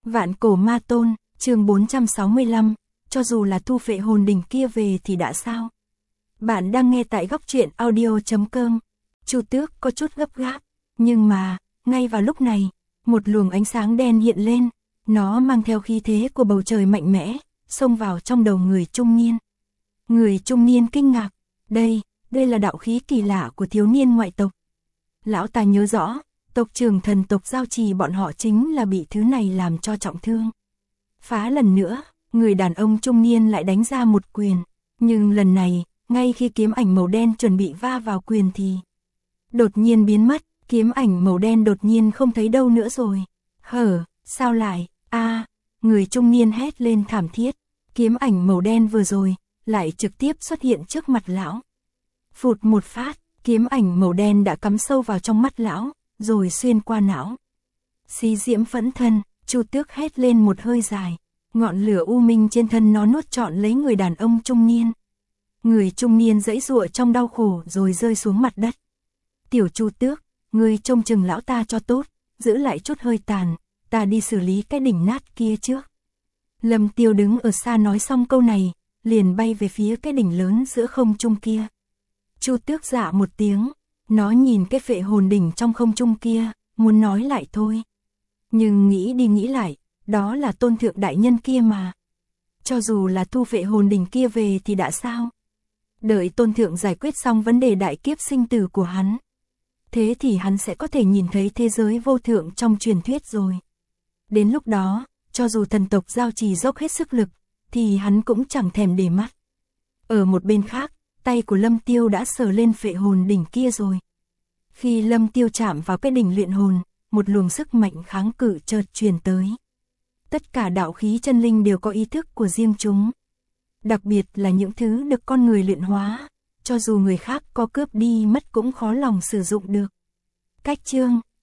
Vạn cổ ma tôn, chương 465, cho dù là thu phệ hồn đỉnh kia về thì đã sao? Bạn đang nghe tại góc truyện audio.com. Chu Tước có chút gấp gáp, nhưng mà, ngay vào lúc này, một luồng ánh sáng đen hiện lên, nó mang theo khí thế của bầu trời mạnh mẽ, xông vào trong đầu người trung niên. Người trung niên kinh ngạc, đây là đạo khí kỳ lạ của thiếu niên ngoại tộc. Lão ta nhớ rõ, tộc trưởng thần tộc Giao Trì bọn họ chính là bị thứ này làm cho trọng thương. Phá lần nữa, người đàn ông trung niên lại đánh ra một quyền, nhưng lần này, ngay khi kiếm ảnh màu đen chuẩn bị va vào quyền thì đột nhiên biến mất, kiếm ảnh màu đen đột nhiên không thấy đâu nữa rồi. Sao lại, người trung niên hét lên thảm thiết, kiếm ảnh màu đen vừa rồi, lại trực tiếp xuất hiện trước mặt lão. Phụt một phát, kiếm ảnh màu đen đã cắm sâu vào trong mắt lão, rồi xuyên qua não. Xí diễm phẫn thân, Chu Tước hét lên một hơi dài, ngọn lửa u minh trên thân nó nuốt trọn lấy người đàn ông trung niên. Người trung niên giãy giụa trong đau khổ rồi rơi xuống mặt đất. Tiểu Chu Tước, ngươi trông chừng lão ta cho tốt, giữ lại chút hơi tàn, ta đi xử lý cái đỉnh nát kia trước. Lâm Tiêu đứng ở xa nói xong câu này, liền bay về phía cái đỉnh lớn giữa không trung kia. Chu Tước dạ một tiếng, nó nhìn cái phệ hồn đỉnh trong không trung kia, muốn nói lại thôi. Nhưng nghĩ đi nghĩ lại, đó là tôn thượng đại nhân kia mà. Cho dù là thu phệ hồn đỉnh kia về thì đã sao? Đợi tôn thượng giải quyết xong vấn đề đại kiếp sinh tử của hắn. Thế thì hắn sẽ có thể nhìn thấy thế giới vô thượng trong truyền thuyết rồi. Đến lúc đó, cho dù thần tộc Giao Trì dốc hết sức lực, thì hắn cũng chẳng thèm để mắt. Ở một bên khác, tay của Lâm Tiêu đã sờ lên phệ hồn đỉnh kia rồi. Khi Lâm Tiêu chạm vào cái đỉnh luyện hồn, một luồng sức mạnh kháng cự chợt truyền tới. Tất cả đạo khí chân linh đều có ý thức của riêng chúng. Đặc biệt là những thứ được con người luyện hóa, cho dù người khác có cướp đi mất cũng khó lòng sử dụng được. Cách chương